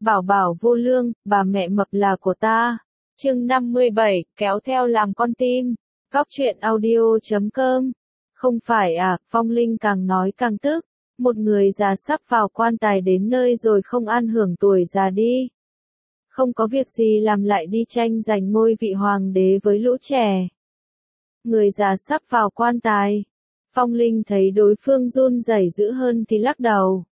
Bảo bảo vô lương, bà mẹ mập là của ta. Chương 57, kéo theo làm con tim. Góc truyện audio.com. Không phải à, Phong Linh càng nói càng tức. Một người già sắp vào quan tài đến nơi rồi không an hưởng tuổi già đi. Không có việc gì làm lại đi tranh giành ngôi vị hoàng đế với lũ trẻ. Người già sắp vào quan tài. Phong Linh thấy đối phương run rẩy dữ hơn thì lắc đầu.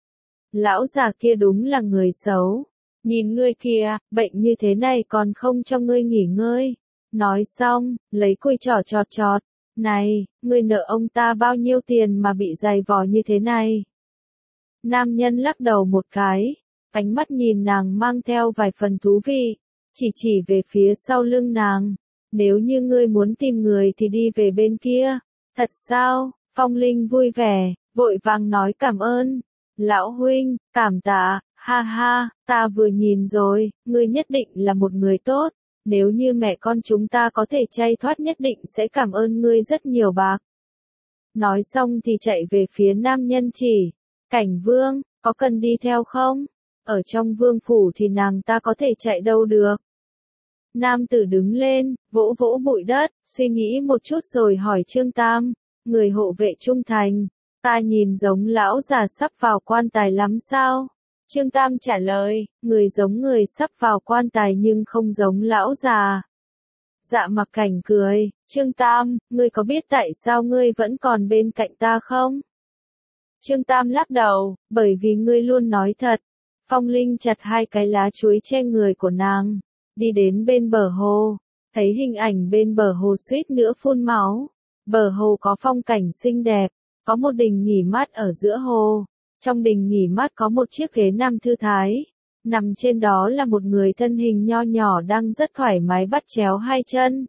Lão già kia đúng là người xấu. Nhìn ngươi kìa, bệnh như thế này còn không cho ngươi nghỉ ngơi. Nói xong, lấy cùi trỏ chọt chọt. Này, ngươi nợ ông ta bao nhiêu tiền mà bị dày vò như thế này? Nam nhân lắc đầu một cái, ánh mắt nhìn nàng mang theo vài phần thú vị, chỉ về phía sau lưng nàng. Nếu như ngươi muốn tìm người thì đi về bên kia. Thật sao? Phong Linh vui vẻ, vội vàng nói cảm ơn. Lão huynh, cảm tạ, ha ha, ta vừa nhìn rồi, ngươi nhất định là một người tốt. Nếu như mẹ con chúng ta có thể chay thoát nhất định sẽ cảm ơn ngươi rất nhiều bạc. Nói xong thì chạy về phía nam nhân chỉ. Cảnh vương, có cần đi theo không? Ở trong vương phủ thì nàng ta có thể chạy đâu được. Nam tử đứng lên, vỗ vỗ bụi đất, suy nghĩ một chút rồi hỏi Trương Tam, người hộ vệ trung thành. Ta nhìn giống lão già sắp vào quan tài lắm sao? Trương Tam trả lời, người giống người sắp vào quan tài nhưng không giống lão già. Dạ Mặc Cảnh cười, Trương Tam, ngươi có biết tại sao ngươi vẫn còn bên cạnh ta không? Trương Tam lắc đầu, bởi vì ngươi luôn nói thật. Phong Linh chặt hai cái lá chuối che người của nàng, đi đến bên bờ hồ, thấy hình ảnh bên bờ hồ suýt nữa phun máu. Bờ hồ có phong cảnh xinh đẹp, có một đình nghỉ mát ở giữa hồ. Trong đình nghỉ mát có một chiếc ghế nằm thư thái. Nằm trên đó là một người thân hình nho nhỏ đang rất thoải mái bắt chéo hai chân.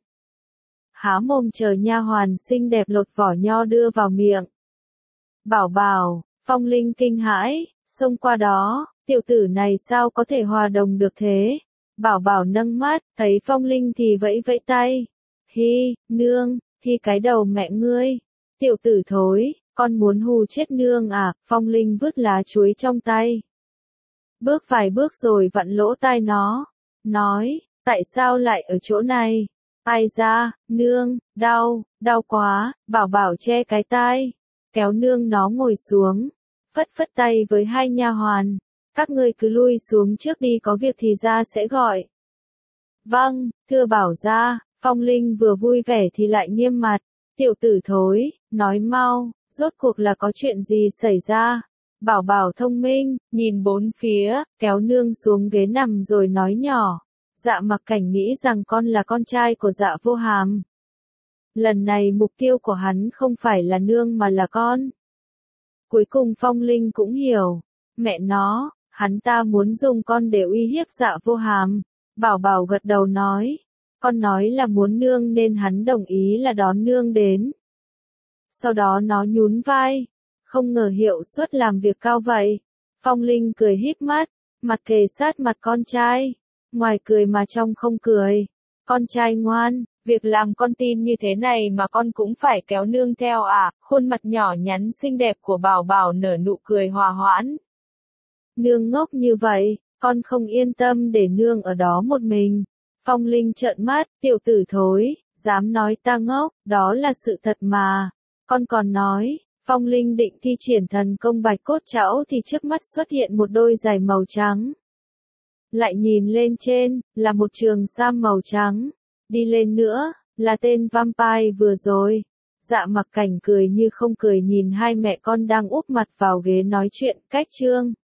Há mồm chờ nha hoàn xinh đẹp lột vỏ nho đưa vào miệng. Bảo bảo, Phong Linh kinh hãi, xông qua đó, tiểu tử này sao có thể hòa đồng được thế? Bảo bảo nâng mắt, thấy Phong Linh thì vẫy vẫy tay. Hi, nương, hi cái đầu mẹ ngươi. Tiểu tử thối, con muốn hù chết nương à? Phong Linh vứt lá chuối trong tay. Bước vài bước rồi vặn lỗ tai nó. Nói, tại sao lại ở chỗ này? Ai ra, nương, đau quá, bảo bảo che cái tai. Kéo nương nó ngồi xuống. Phất phất tay với hai nha hoàn. Các ngươi cứ lui xuống trước đi, có việc thì ra sẽ gọi. Vâng, thưa bảo gia. Phong Linh vừa vui vẻ thì lại nghiêm mặt. Tiểu tử thối, nói mau, rốt cuộc là có chuyện gì xảy ra? Bảo bảo thông minh, nhìn bốn phía, kéo nương xuống ghế nằm rồi nói nhỏ. Dạ Mặc Cảnh nghĩ rằng con là con trai của Dạ Vô Hàm. Lần này mục tiêu của hắn không phải là nương mà là con. Cuối cùng Phong Linh cũng hiểu. Mẹ nó, hắn ta muốn dùng con để uy hiếp Dạ Vô Hàm. Bảo bảo gật đầu nói. Con nói là muốn nương nên hắn đồng ý là đón nương đến. Sau đó nó nhún vai. Không ngờ hiệu suất làm việc cao vậy. Phong Linh cười híp mắt, mặt kề sát mặt con trai. Ngoài cười mà trong không cười. Con trai ngoan, việc làm con tin như thế này mà con cũng phải kéo nương theo à? Khuôn mặt nhỏ nhắn xinh đẹp của bảo bảo nở nụ cười hòa hoãn. Nương ngốc như vậy, con không yên tâm để nương ở đó một mình. Phong Linh trợn mắt, tiểu tử thối, dám nói ta ngốc, đó là sự thật mà. Con còn nói. Phong Linh định thi triển thần công bạch cốt trảo thì trước mắt xuất hiện một đôi giày màu trắng. Lại nhìn lên trên, là một trường sam màu trắng. Đi lên nữa, là tên vampire vừa rồi. Dạ Mặc Cảnh cười như không cười nhìn hai mẹ con đang úp mặt vào ghế nói chuyện, cách chương.